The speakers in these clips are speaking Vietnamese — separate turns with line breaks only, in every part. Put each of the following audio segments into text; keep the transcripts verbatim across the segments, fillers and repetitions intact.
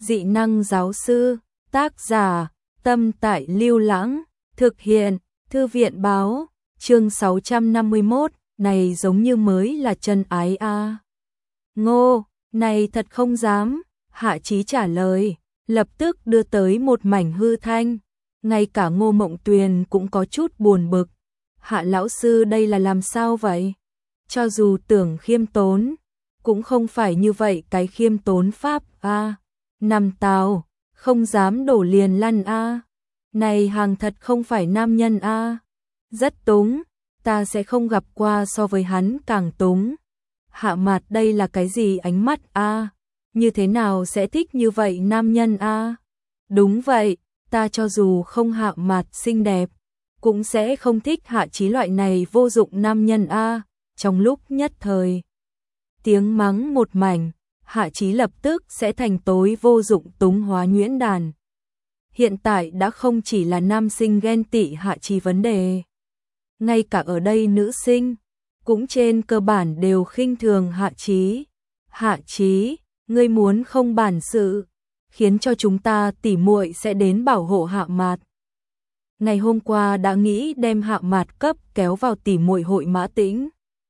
Dị năng giáo sư, tác giả, Tâm Tại Lưu Lãng, thực hiện, Thư viện báo, chương sáu trăm năm mươi mốt, này giống như mới là chân ái a. À. Ngô, này thật không dám, Hạ Chí trả lời, lập tức đưa tới một mảnh hư thanh, ngay cả Ngô Mộng Tuyền cũng có chút buồn bực. Hạ lão sư đây là làm sao vậy? Cho dù tưởng khiêm tốn, cũng không phải như vậy cái khiêm tốn pháp a. À. Năm tào, không dám đổ liền lăn a. À. Này hàng thật không phải nam nhân a. À. Rất túng, ta sẽ không gặp qua so với hắn càng túng. Hạ Mạt đây là cái gì ánh mắt a? À. Như thế nào sẽ thích như vậy nam nhân a? À? Đúng vậy, ta cho dù không Hạ Mạt xinh đẹp, cũng sẽ không thích Hạ Chí loại này vô dụng nam nhân a. À. Trong lúc nhất thời, tiếng mắng một mảnh, Hạ Chí lập tức sẽ thành tối vô dụng túng hóa nhuyễn đàn. Hiện tại đã không chỉ là nam sinh ghen tị Hạ Chí vấn đề, ngay cả ở đây nữ sinh cũng trên cơ bản đều khinh thường Hạ Chí. Hạ Chí, ngươi muốn không bản sự, khiến cho chúng ta tỉ muội sẽ đến bảo hộ Hạ Mạt. Ngày hôm qua đã nghĩ đem Hạ Mạt cấp kéo vào tỉ muội hội Mã Tĩnh.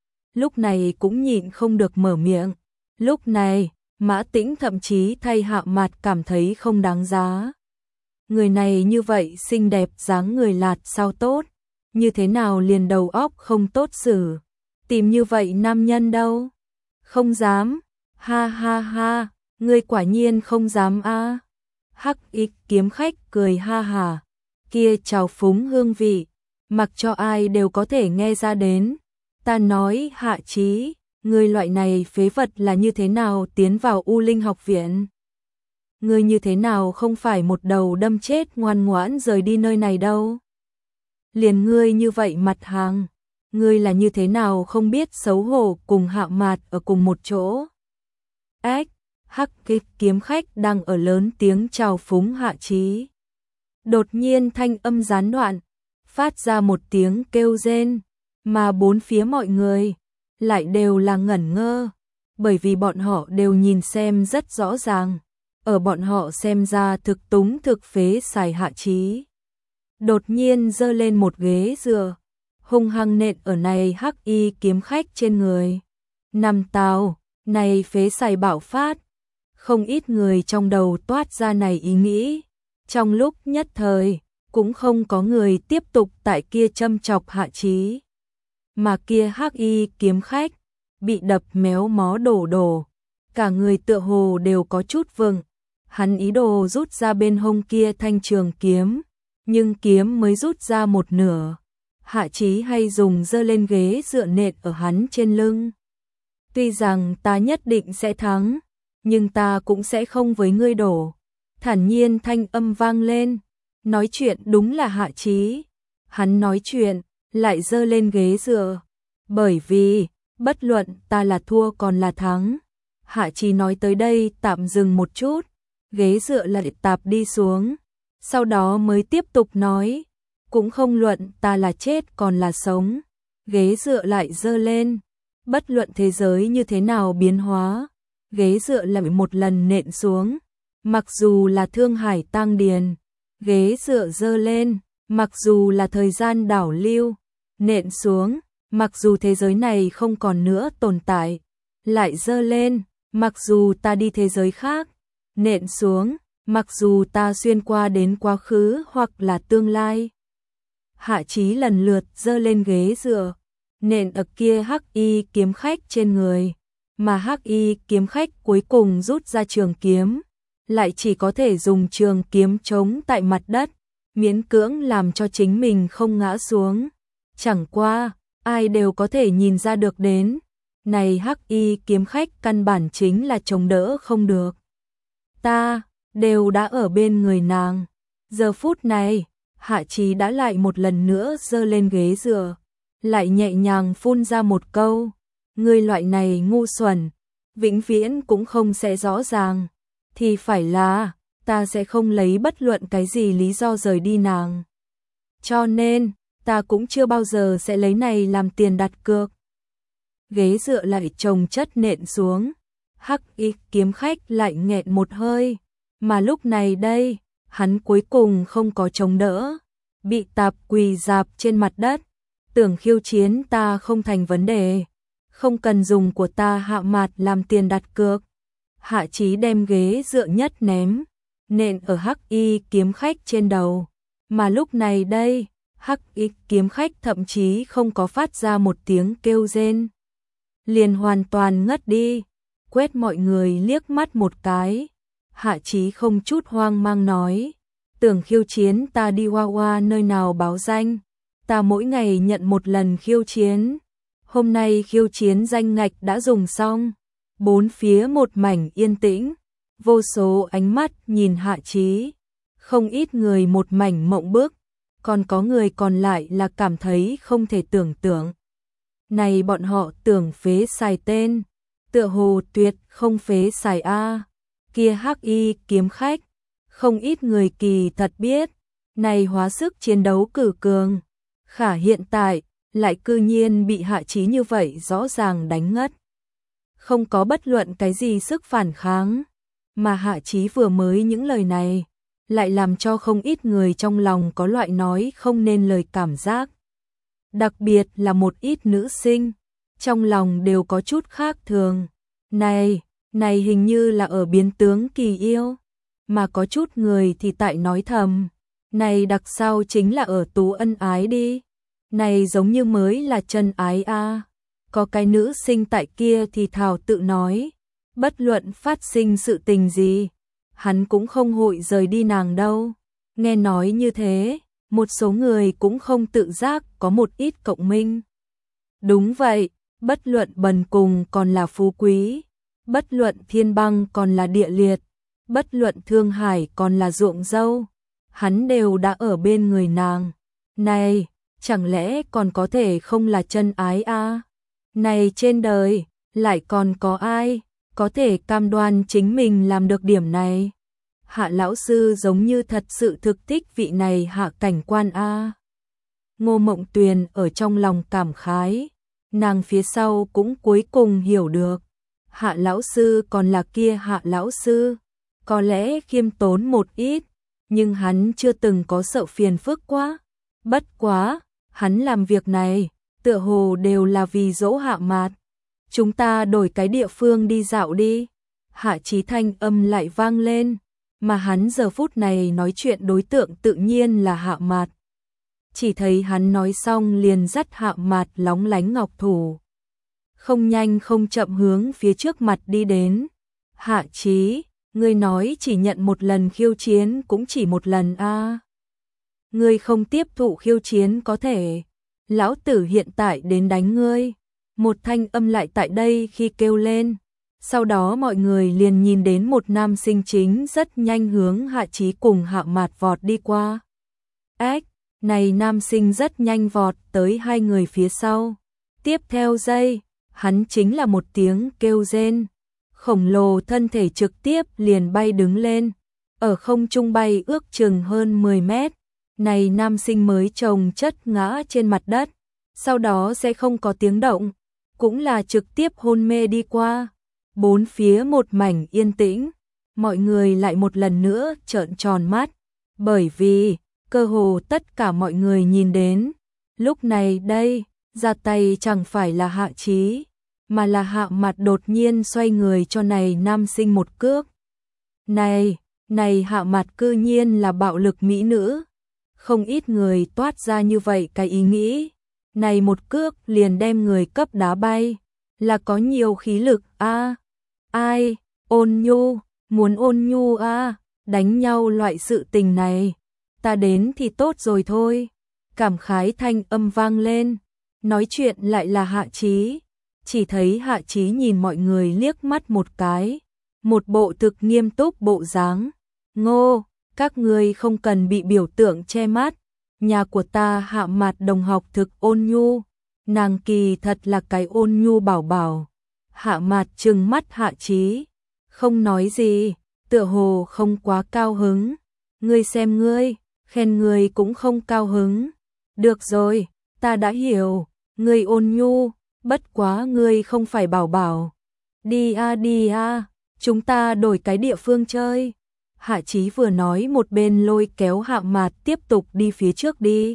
Lúc này cũng nhịn không được mở miệng. Lúc này, Mã Tĩnh thậm chí thay Hạ Mạt cảm thấy không đáng giá. Người này như vậy xinh đẹp dáng người lạt sao tốt, như thế nào liền đầu óc không tốt xử. Tìm như vậy nam nhân đâu? Không dám, ha ha ha, ngươi quả nhiên không dám a. À. Hắc Ích kiếm khách cười ha hà, kia trào phúng hương vị, mặc cho ai đều có thể nghe ra đến. Ta nói Hạ Chí, ngươi loại này phế vật là như thế nào tiến vào U Linh học viện? Ngươi như thế nào không phải một đầu đâm chết ngoan ngoãn rời đi nơi này đâu? Liền ngươi như vậy mặt hàng, ngươi là như thế nào không biết xấu hổ cùng Hạ Mạt ở cùng một chỗ? Ách, Hắc Kích kiếm khách đang ở lớn tiếng chào phúng Hạ Chí. Đột nhiên thanh âm gián đoạn, phát ra một tiếng kêu rên, mà bốn phía mọi người lại đều là ngẩn ngơ, bởi vì bọn họ đều nhìn xem rất rõ ràng, ở bọn họ xem ra thực túng thực phế xài Hạ Chí. Đột nhiên giơ lên một ghế dựa, hung hăng nện ở này Hắc Y kiếm khách trên người. Năm tào, này phế xài bạo phát, không ít người trong đầu toát ra này ý nghĩ. Trong lúc nhất thời, cũng không có người tiếp tục tại kia châm chọc Hạ Chí. Mà kia Hắc Y kiếm khách, bị đập méo mó đổ đổ, cả người tựa hồ đều có chút vừng. Hắn ý đồ rút ra bên hông kia thanh trường kiếm, nhưng kiếm mới rút ra một nửa. Hạ Chí hay dùng giơ lên ghế dựa nện ở hắn trên lưng. Tuy rằng ta nhất định sẽ thắng, nhưng ta cũng sẽ không với ngươi đổ. Thản nhiên thanh âm vang lên, nói chuyện đúng là Hạ Chí. Hắn nói chuyện, lại giơ lên ghế dựa. Bởi vì, bất luận ta là thua còn là thắng. Hạ Chí nói tới đây tạm dừng một chút, ghế dựa lại tạp đi xuống. Sau đó mới tiếp tục nói, cũng không luận ta là chết còn là sống. Ghế dựa lại giơ lên, bất luận thế giới như thế nào biến hóa, ghế dựa lại một lần nện xuống. Mặc dù là Thương Hải tang điền, ghế dựa giơ lên, mặc dù là thời gian đảo lưu, nện xuống, mặc dù thế giới này không còn nữa tồn tại, lại giơ lên, mặc dù ta đi thế giới khác, nện xuống, mặc dù ta xuyên qua đến quá khứ hoặc là tương lai. Hạ Chí lần lượt giơ lên ghế dựa, nện ở kia Hắc Y kiếm khách trên người, mà Hắc Y kiếm khách cuối cùng rút ra trường kiếm, lại chỉ có thể dùng trường kiếm chống tại mặt đất, miễn cưỡng làm cho chính mình không ngã xuống. Chẳng qua, ai đều có thể nhìn ra được đến, này Hắc Y kiếm khách căn bản chính là chống đỡ không được. Ta, đều đã ở bên người nàng. Giờ phút này, Hạ Chí đã lại một lần nữa giơ lên ghế dựa, lại nhẹ nhàng phun ra một câu, ngươi loại này ngu xuẩn, vĩnh viễn cũng không sẽ rõ ràng. Thì phải là, ta sẽ không lấy bất luận cái gì lý do rời đi nàng. Cho nên, ta cũng chưa bao giờ sẽ lấy này làm tiền đặt cược. Ghế dựa lại chồng chất nện xuống, Hắc Y kiếm khách lại nghẹn một hơi, Mà lúc này đây, hắn cuối cùng không có chống đỡ, bị tạp quỳ rạp trên mặt đất, tưởng khiêu chiến ta không thành vấn đề, không cần dùng của ta Hạ Mạt làm tiền đặt cược. Hạ Chí đem ghế dựa nhất ném, nện ở Hắc Y kiếm khách trên đầu, mà lúc này đây, Hắc Y kiếm khách thậm chí không có phát ra một tiếng kêu rên, liền hoàn toàn ngất đi, quét mọi người liếc mắt một cái. Hạ Chí không chút hoang mang nói, tưởng khiêu chiến ta đi Hoa Hoa nơi nào báo danh, ta mỗi ngày nhận một lần khiêu chiến, hôm nay khiêu chiến danh ngạch đã dùng xong. Bốn phía một mảnh yên tĩnh, vô số ánh mắt nhìn Hạ Chí, không ít người một mảnh mộng bức, còn có người còn lại là cảm thấy không thể tưởng tượng. Này bọn họ tưởng phế xài tên, tựa hồ tuyệt không phế xài a. Kia Hắc Y kiếm khách, không ít người kỳ thật biết, này hóa sức chiến đấu cử cường, khả hiện tại lại cư nhiên bị Hạ Chí như vậy rõ ràng đánh ngất. Không có bất luận cái gì sức phản kháng, mà Hạ Chí vừa mới những lời này, lại làm cho không ít người trong lòng có loại nói không nên lời cảm giác. Đặc biệt là một ít nữ sinh, trong lòng đều có chút khác thường. Này, này hình như là ở biến tướng kỳ yêu, mà có chút người thì tại nói thầm, này đặc sao chính là ở tú ân ái đi, này giống như mới là chân ái a. Có cái nữ sinh tại kia thì thào tự nói, bất luận phát sinh sự tình gì, hắn cũng không hội rời đi nàng đâu. Nghe nói như thế, một số người cũng không tự giác có một ít cộng minh. Đúng vậy, bất luận bần cùng còn là phú quý, bất luận thiên băng còn là địa liệt, bất luận thương hải còn là ruộng dâu, hắn đều đã ở bên người nàng. Này, chẳng lẽ còn có thể không là chân ái a? Này trên đời, lại còn có ai có thể cam đoan chính mình làm được điểm này? Hạ lão sư giống như thật sự thực thích vị này Hạ cảnh quan a. Ngô Mộng Tuyền ở trong lòng cảm khái, nàng phía sau cũng cuối cùng hiểu được, Hạ lão sư còn là kia Hạ lão sư, có lẽ khiêm tốn một ít, nhưng hắn chưa từng có sợ phiền phức quá. Bất quá, hắn làm việc này tựa hồ đều là vì dỗ Hạ Mạt. Chúng ta đổi cái địa phương đi dạo đi. Hạ Chí thanh âm lại vang lên, mà hắn giờ phút này nói chuyện đối tượng tự nhiên là Hạ Mạt. Chỉ thấy hắn nói xong liền dắt Hạ Mạt lóng lánh ngọc thủ, không nhanh không chậm hướng phía trước mặt đi đến. Hạ Chí, ngươi nói chỉ nhận một lần khiêu chiến cũng chỉ một lần a. À. Ngươi không tiếp thụ khiêu chiến có thể, lão tử hiện tại đến đánh ngươi. Một thanh âm lại tại đây khi kêu lên, sau đó mọi người liền nhìn đến một nam sinh chính rất nhanh hướng Hạ Chí cùng Hạ Mạt vọt đi qua. Ếch, này nam sinh rất nhanh vọt tới hai người phía sau. Tiếp theo giây, hắn chính là một tiếng kêu rên, khổng lồ thân thể trực tiếp liền bay đứng lên, ở không trung bay ước chừng hơn mười mét. Này nam sinh mới chồng chất ngã trên mặt đất, sau đó sẽ không có tiếng động, cũng là trực tiếp hôn mê đi qua. Bốn phía một mảnh yên tĩnh, mọi người lại một lần nữa trợn tròn mắt, bởi vì cơ hồ tất cả mọi người nhìn đến, lúc này đây, ra tay chẳng phải là Hạ Chí, mà là Hạ Mạt đột nhiên xoay người cho này nam sinh một cước. Này, này Hạ Mạt cư nhiên là bạo lực mỹ nữ. Không ít người toát ra như vậy cái ý nghĩ, này một cước liền đem người cấp đá bay, là có nhiều khí lực a. À, ai, ôn nhu, muốn ôn nhu a, à, đánh nhau loại sự tình này, ta đến thì tốt rồi thôi. Cảm khái thanh âm vang lên, nói chuyện lại là Hạ Chí, chỉ thấy Hạ Chí nhìn mọi người liếc mắt một cái, một bộ thực nghiêm túc bộ dáng. Ngô, các ngươi không cần bị biểu tượng che mắt, nhà của ta Hạ Mạt đồng học thực ôn nhu, nàng kỳ thật là cái ôn nhu bảo bảo. Hạ Mạt trừng mắt Hạ Chí, không nói gì, tựa hồ không quá cao hứng. Ngươi xem ngươi, khen ngươi cũng không cao hứng. Được rồi, ta đã hiểu, ngươi ôn nhu, bất quá ngươi không phải bảo bảo. Đi a đi a, chúng ta đổi cái địa phương chơi. Hạ Chí vừa nói một bên lôi kéo Hạ Mạt tiếp tục đi phía trước đi.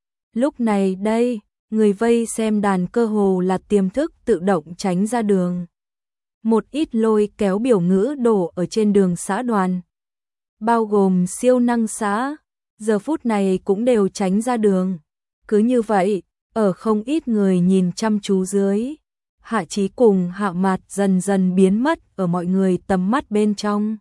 Lúc này đây, người vây xem đàn cơ hồ là tiềm thức tự động tránh ra đường. Một ít lôi kéo biểu ngữ đổ ở trên đường xã đoàn, bao gồm siêu năng xã, giờ phút này cũng đều tránh ra đường. Cứ như vậy, ở không ít người nhìn chăm chú dưới, Hạ Chí cùng Hạ Mạt dần dần biến mất ở mọi người tầm mắt bên trong.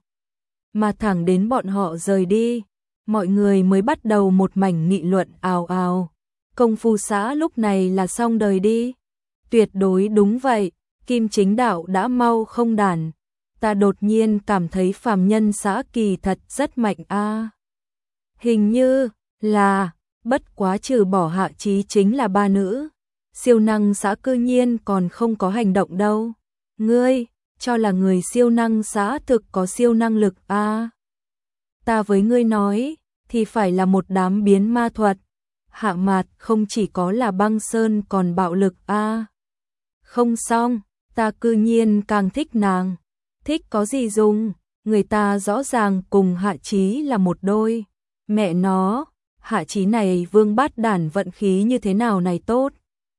Mà thẳng đến bọn họ rời đi, mọi người mới bắt đầu một mảnh nghị luận ào ào. Công phu xã lúc này là xong đời đi. Tuyệt đối đúng vậy, Kim Chính Đạo đã mau không đàn. Ta đột nhiên cảm thấy phàm nhân xã kỳ thật rất mạnh a. Hình như là, bất quá trừ bỏ Hạ Chí chính là ba nữ. Siêu năng xã cư nhiên còn không có hành động đâu. Ngươi, cho là người siêu năng xã thực có siêu năng lực a. Ta với ngươi nói, thì phải là một đám biến ma thuật. Hạ Mạt không chỉ có là băng sơn còn bạo lực a. Không xong, ta cư nhiên càng thích nàng. Thích có gì dùng, người ta rõ ràng cùng Hạ Chí là một đôi. Mẹ nó, Hạ Chí này vương bát đản vận khí như thế nào này tốt.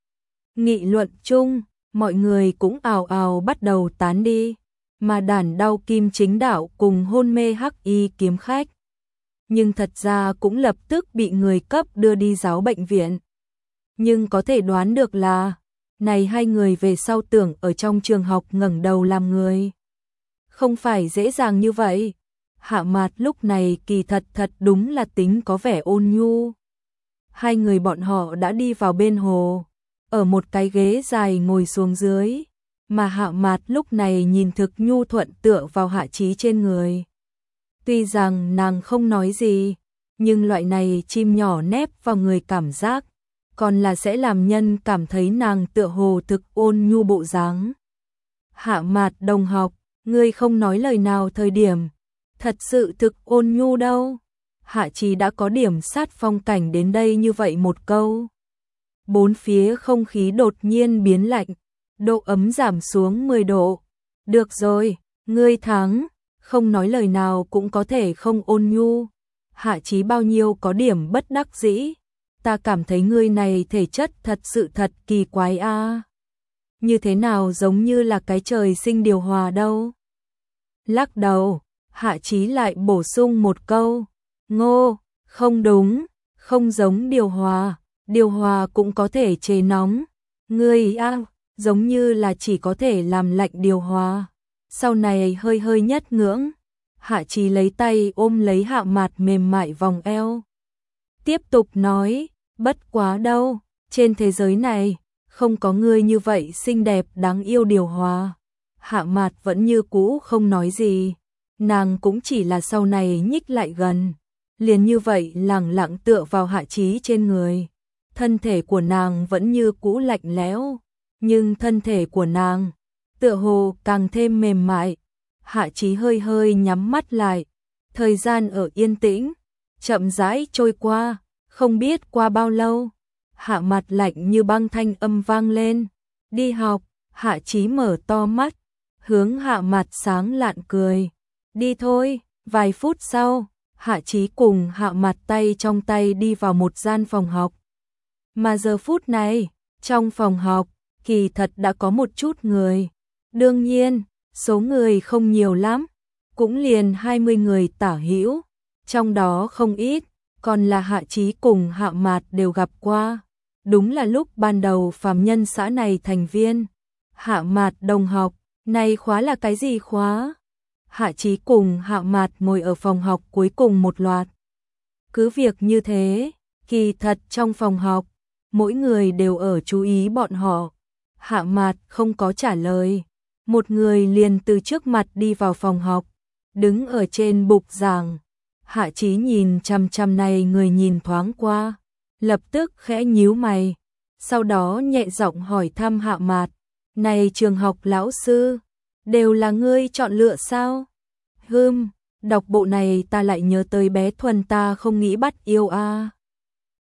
Nghị luận chung, mọi người cũng ào ào bắt đầu tán đi, mà đản đau Kim Chính Đạo cùng hôn mê hắc y kiếm khách. Nhưng thật ra cũng lập tức bị người cấp đưa đi giáo bệnh viện. Nhưng có thể đoán được là, này hai người về sau tưởng ở trong trường học ngẩng đầu làm người. Không phải dễ dàng như vậy. Hạ Mạt lúc này kỳ thật thật đúng là tính có vẻ ôn nhu. Hai người bọn họ đã đi vào bên hồ, ở một cái ghế dài ngồi xuống dưới, mà Hạ Mạt lúc này nhìn thực nhu thuận tựa vào Hạ Chí trên người. Tuy rằng nàng không nói gì, nhưng loại này chim nhỏ nép vào người cảm giác, còn là sẽ làm nhân cảm thấy nàng tựa hồ thực ôn nhu bộ dáng. Hạ Mạt đồng học, ngươi không nói lời nào thời điểm, thật sự thực ôn nhu đâu. Hạ Chí đã có điểm sát phong cảnh đến đây như vậy một câu. Bốn phía không khí đột nhiên biến lạnh, độ ấm giảm xuống mười độ. Được rồi, ngươi thắng, không nói lời nào cũng có thể không ôn nhu. Hạ Chí bao nhiêu có điểm bất đắc dĩ. Ta cảm thấy ngươi này thể chất thật sự thật kỳ quái a. Như thế nào giống như là cái trời sinh điều hòa đâu. Lắc đầu, Hạ Chí lại bổ sung một câu. Ngô, không đúng, không giống điều hòa. Điều hòa cũng có thể chế nóng. Ngươi a, giống như là chỉ có thể làm lạnh điều hòa. Sau này hơi hơi nhất ngưỡng, Hạ Chí lấy tay ôm lấy Hạ Mạt mềm mại vòng eo. Tiếp tục nói, bất quá đâu, trên thế giới này, không có người như vậy xinh đẹp đáng yêu điều hòa. Hạ Mạt vẫn như cũ không nói gì, nàng cũng chỉ là sau này nhích lại gần, liền như vậy lẳng lặng tựa vào Hạ Chí trên người. Thân thể của nàng vẫn như cũ lạnh lẽo, nhưng thân thể của nàng tựa hồ càng thêm mềm mại. Hạ Chí hơi hơi nhắm mắt lại, thời gian ở yên tĩnh, chậm rãi trôi qua, không biết qua bao lâu. Hạ Mạt lạnh như băng thanh âm vang lên, đi học. Hạ Chí mở to mắt, hướng Hạ Mạt sáng lạn cười, đi thôi. Vài phút sau, Hạ Chí cùng Hạ Mạt tay trong tay đi vào một gian phòng học. Mà giờ phút này, trong phòng học, kỳ thật đã có một chút người. Đương nhiên, số người không nhiều lắm, cũng liền hai mươi người tả hữu, trong đó không ít, còn là Hạ Chí cùng Hạ Mạt đều gặp qua. Đúng là lúc ban đầu phàm nhân xã này thành viên. Hạ Mạt đồng học, này khóa là cái gì khóa? Hạ Chí cùng Hạ Mạt ngồi ở phòng học cuối cùng một loạt. Cứ việc như thế, kỳ thật trong phòng học, mỗi người đều ở chú ý bọn họ. Hạ Mạt không có trả lời. Một người liền từ trước mặt đi vào phòng học, đứng ở trên bục giảng. Hạ Chí nhìn chằm chằm này người nhìn thoáng qua, lập tức khẽ nhíu mày, sau đó nhẹ giọng hỏi thăm Hạ Mạt, này trường học lão sư, đều là ngươi chọn lựa sao? Hừm, đọc bộ này ta lại nhớ tới bé Thuần ta không nghĩ bắt yêu a.